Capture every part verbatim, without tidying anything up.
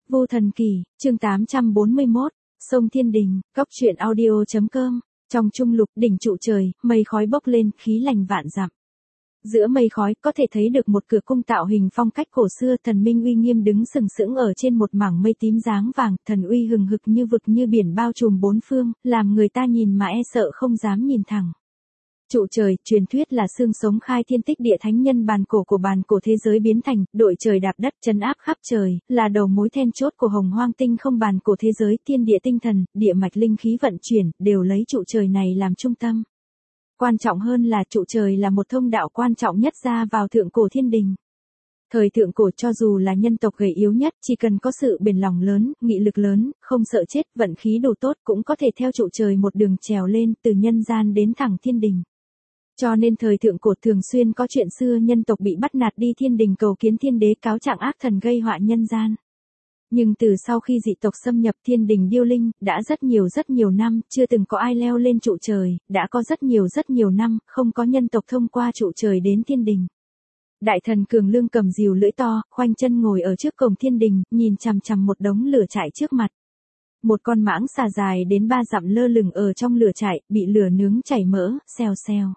Vô Thần Kỳ, chương tám trăm bốn mươi mốt, Sông Thiên Đình, Cốc truyện audio chấm com. Trong trung lục đỉnh trụ trời, mây khói bốc lên, khí lành vạn dặm. Giữa mây khói có thể thấy được một cửa cung tạo hình phong cách cổ xưa, thần minh uy nghiêm đứng sừng sững ở trên một mảng mây tím dáng vàng, thần uy hừng hực như vực như biển bao trùm bốn phương, làm người ta nhìn mà e sợ không dám nhìn thẳng. Trụ trời, truyền thuyết là xương sống khai thiên tích địa thánh nhân bàn cổ của bàn cổ thế giới biến thành, đội trời đạp đất trấn áp khắp trời, là đầu mối then chốt của hồng hoang tinh không bàn cổ thế giới, thiên địa tinh thần, địa mạch linh khí vận chuyển, đều lấy trụ trời này làm trung tâm. Quan trọng hơn là trụ trời là một thông đạo quan trọng nhất ra vào thượng cổ thiên đình. Thời thượng cổ cho dù là nhân tộc gầy yếu nhất, chỉ cần có sự bền lòng lớn, nghị lực lớn, không sợ chết, vận khí đủ tốt cũng có thể theo trụ trời một đường trèo lên từ nhân gian đến thẳng thiên đình. Cho nên thời thượng cổ thường xuyên có chuyện xưa nhân tộc bị bắt nạt đi thiên đình cầu kiến thiên đế cáo trạng ác thần gây họa nhân gian. Nhưng từ sau khi dị tộc xâm nhập thiên đình điêu linh, đã rất nhiều rất nhiều năm, chưa từng có ai leo lên trụ trời, đã có rất nhiều rất nhiều năm, không có nhân tộc thông qua trụ trời đến thiên đình. Đại thần Cường Lương cầm rìu lưỡi to, khoanh chân ngồi ở trước cổng thiên đình, nhìn chằm chằm một đống lửa trại trước mặt. Một con mãng xà dài đến ba dặm lơ lửng ở trong lửa trại, bị lửa nướng chảy mỡ, xèo xèo.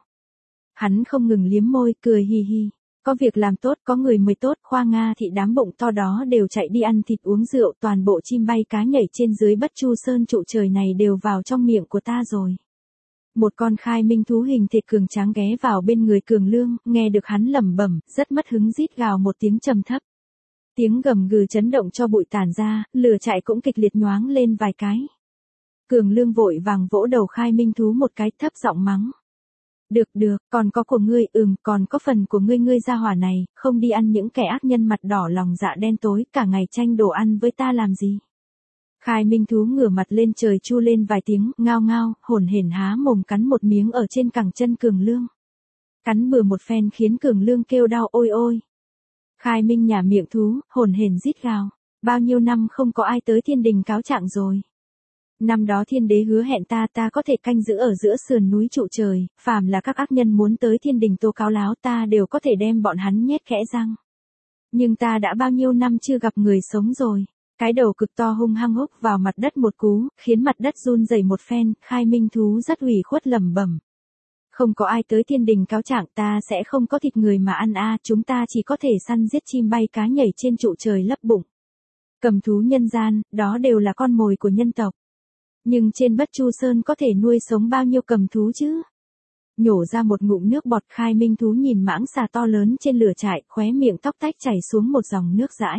Hắn không ngừng liếm môi, cười hi hi. Có việc làm tốt, có người mới tốt, Khoa Nga thị đám bụng to đó đều chạy đi ăn thịt uống rượu, toàn bộ chim bay cá nhảy trên dưới Bất Chu Sơn trụ trời này đều vào trong miệng của ta rồi. Một con khai minh thú hình thịt cường tráng ghé vào bên người Cường Lương, nghe được hắn lẩm bẩm, rất mất hứng rít gào một tiếng trầm thấp. Tiếng gầm gừ chấn động cho bụi tản ra, lửa trại cũng kịch liệt nhoáng lên vài cái. Cường Lương vội vàng vỗ đầu khai minh thú một cái, thấp giọng mắng. Được được, còn có của ngươi, ừm, còn có phần của ngươi, ngươi gia hỏa này, không đi ăn những kẻ ác nhân mặt đỏ lòng dạ đen tối, cả ngày tranh đồ ăn với ta làm gì. Khai minh thú ngửa mặt lên trời chu lên vài tiếng, ngao ngao, hổn hển há mồm cắn một miếng ở trên cẳng chân Cường Lương. Cắn bừa một phen khiến Cường Lương kêu đau ôi ôi. Khai minh nhả miệng thú, hổn hển rít gào, bao nhiêu năm không có ai tới thiên đình cáo trạng rồi. Năm đó thiên đế hứa hẹn ta ta có thể canh giữ ở giữa sườn núi trụ trời, phàm là các ác nhân muốn tới thiên đình tố cáo láo ta đều có thể đem bọn hắn nhét kẽ răng. Nhưng ta đã bao nhiêu năm chưa gặp người sống rồi. Cái đầu cực to hung hăng húc vào mặt đất một cú, khiến mặt đất run rẩy một phen, khai minh thú rất ủy khuất lẩm bẩm. Không có ai tới thiên đình cáo trạng, ta sẽ không có thịt người mà ăn a, chúng ta chỉ có thể săn giết chim bay cá nhảy trên trụ trời lấp bụng. Cầm thú nhân gian, đó đều là con mồi của nhân tộc. Nhưng trên Bất Chu Sơn có thể nuôi sống bao nhiêu cầm thú chứ? Nhổ ra một ngụm nước bọt, khai minh thú nhìn mãng xà to lớn trên lửa trại, khóe miệng tóc tách chảy xuống một dòng nước dãi.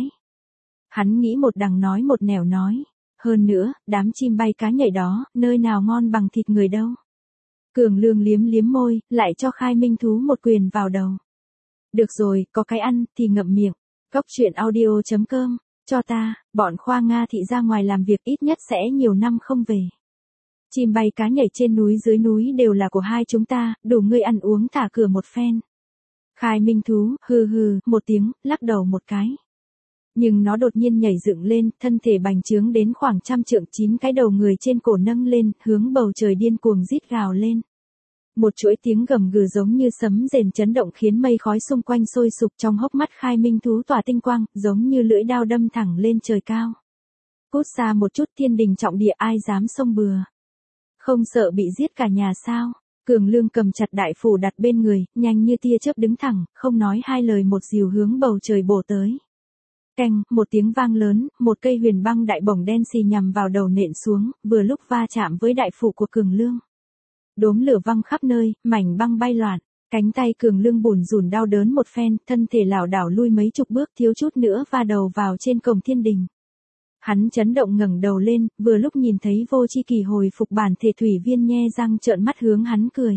Hắn nghĩ một đằng nói một nẻo nói. Hơn nữa, đám chim bay cá nhảy đó, nơi nào ngon bằng thịt người đâu. Cường Lương liếm liếm môi, lại cho khai minh thú một quyền vào đầu. Được rồi, có cái ăn, thì ngậm miệng. Cốc truyện audio chấm com. Cho ta, bọn Khoa Nga thị ra ngoài làm việc ít nhất sẽ nhiều năm không về. Chim bay cá nhảy trên núi dưới núi đều là của hai chúng ta, đủ ngươi ăn uống thả cửa một phen. Khai minh thú, hừ hừ, một tiếng, lắc đầu một cái. Nhưng nó đột nhiên nhảy dựng lên, thân thể bành trướng đến khoảng trăm trượng, chín cái đầu người trên cổ nâng lên, hướng bầu trời điên cuồng rít gào lên. Một chuỗi tiếng gầm gừ giống như sấm rền chấn động khiến mây khói xung quanh sôi sục, trong hốc mắt khai minh thú tỏa tinh quang, giống như lưỡi đao đâm thẳng lên trời cao. Cút xa một chút, thiên đình trọng địa ai dám xông bừa. Không sợ bị giết cả nhà sao? Cường Lương cầm chặt đại phủ đặt bên người, nhanh như tia chớp đứng thẳng, không nói hai lời một dìu hướng bầu trời bổ tới. Canh, một tiếng vang lớn, một cây huyền băng đại bổng đen xì nhằm vào đầu nện xuống, vừa lúc va chạm với đại phủ của Cường Lương. Đốm lửa văng khắp nơi, mảnh băng bay loạn, cánh tay Cường Lương bủn rủn đau đớn một phen, thân thể lảo đảo lui mấy chục bước, thiếu chút nữa va đầu vào trên cổng thiên đình. Hắn chấn động ngẩng đầu lên, vừa lúc nhìn thấy Vô Chi Kỳ hồi phục bản thể thủy viên nhe răng trợn mắt hướng hắn cười.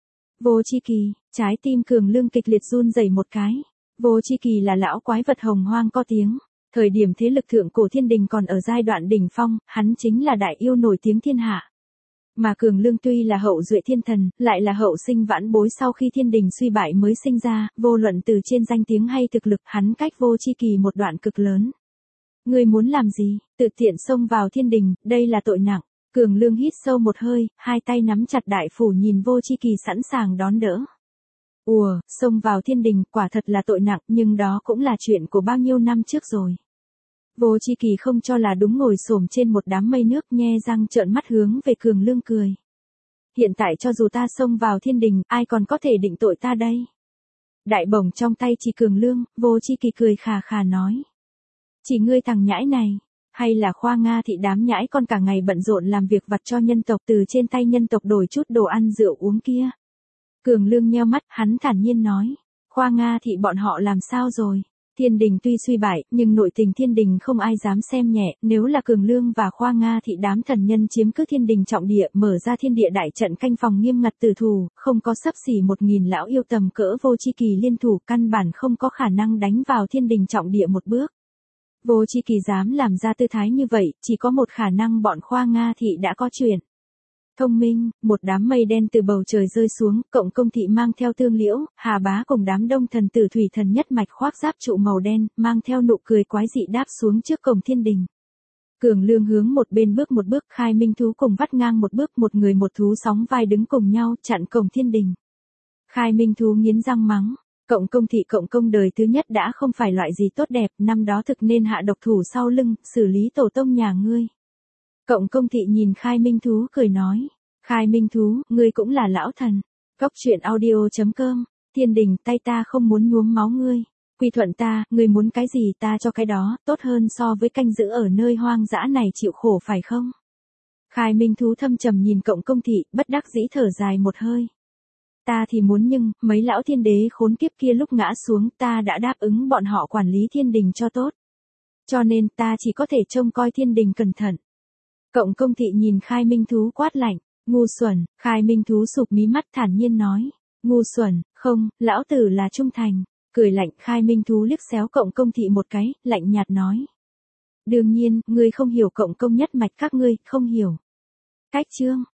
Vô Chi Kỳ, trái tim Cường Lương kịch liệt run rẩy một cái. Vô Chi Kỳ là lão quái vật hồng hoang có tiếng. Thời điểm thế lực thượng cổ thiên đình còn ở giai đoạn đỉnh phong, hắn chính là đại yêu nổi tiếng thiên hạ. Mà Cường Lương tuy là hậu duệ thiên thần, lại là hậu sinh vãn bối sau khi thiên đình suy bại mới sinh ra, vô luận từ trên danh tiếng hay thực lực, hắn cách Vô Chi Kỳ một đoạn cực lớn. Ngươi muốn làm gì? Tự tiện xông vào thiên đình, đây là tội nặng. Cường Lương hít sâu một hơi, hai tay nắm chặt đại phủ nhìn Vô Chi Kỳ sẵn sàng đón đỡ. Ùa, xông vào thiên đình, quả thật là tội nặng, nhưng đó cũng là chuyện của bao nhiêu năm trước rồi. Vô Chi Kỳ không cho là đúng, ngồi xổm trên một đám mây nước, nhe răng trợn mắt hướng về Cường Lương cười. Hiện tại cho dù ta xông vào thiên đình, ai còn có thể định tội ta đây? Đại bổng trong tay chỉ Cường Lương, Vô Chi Kỳ cười khà khà nói. Chỉ ngươi thằng nhãi này, hay là Khoa Nga thị đám nhãi con cả ngày bận rộn làm việc vặt cho nhân tộc, từ trên tay nhân tộc đổi chút đồ ăn rượu uống kia. Cường Lương nheo mắt, hắn thản nhiên nói. Khoa Nga thị bọn họ làm sao rồi? Thiên đình tuy suy bại, nhưng nội tình thiên đình không ai dám xem nhẹ, nếu là Cường Lương và Khoa Nga thị đám thần nhân chiếm cứ thiên đình trọng địa, mở ra thiên địa đại trận canh phòng nghiêm ngặt tử thủ, không có xấp xỉ một nghìn lão yêu tầm cỡ Vô Chi Kỳ liên thủ, căn bản không có khả năng đánh vào thiên đình trọng địa một bước. Vô Chi Kỳ dám làm ra tư thái như vậy, chỉ có một khả năng, bọn Khoa Nga thị đã có chuyện. Thông minh, một đám mây đen từ bầu trời rơi xuống, Cộng Công thị mang theo Tương Liễu, Hà Bá cùng đám đông thần tử thủy thần nhất mạch khoác giáp trụ màu đen, mang theo nụ cười quái dị đáp xuống trước cổng thiên đình. Cường Lương hướng một bên bước một bước, Khai Minh Thú cùng vắt ngang một bước, một người một thú sóng vai đứng cùng nhau, chặn cổng thiên đình. Khai Minh Thú nghiến răng mắng. Cộng Công thị Cộng Công đời thứ nhất đã không phải loại gì tốt đẹp, năm đó thực nên hạ độc thủ sau lưng, xử lý tổ tông nhà ngươi. Cộng Công thị nhìn Khai Minh Thú cười nói. Khai Minh Thú, ngươi cũng là lão thần. Cốc truyện audio chấm com, thiên đình, tay ta không muốn nhuốm máu ngươi. Quy thuận ta, ngươi muốn cái gì ta cho cái đó, tốt hơn so với canh giữ ở nơi hoang dã này chịu khổ phải không? Khai Minh Thú thâm trầm nhìn Cộng Công thị, bất đắc dĩ thở dài một hơi. Ta thì muốn, nhưng, mấy lão thiên đế khốn kiếp kia lúc ngã xuống, ta đã đáp ứng bọn họ quản lý thiên đình cho tốt. Cho nên ta chỉ có thể trông coi thiên đình cẩn thận. Cộng Công thị nhìn Khai Minh Thú quát lạnh. Ngu xuẩn. Khai Minh Thú sụp mí mắt thản nhiên nói. Ngu xuẩn, không, lão tử là trung thành. Cười lạnh, Khai Minh Thú liếc xéo Cộng Công thị một cái, lạnh nhạt nói. Đương nhiên, ngươi không hiểu Cộng Công nhất mạch các ngươi, không hiểu. Cách chương.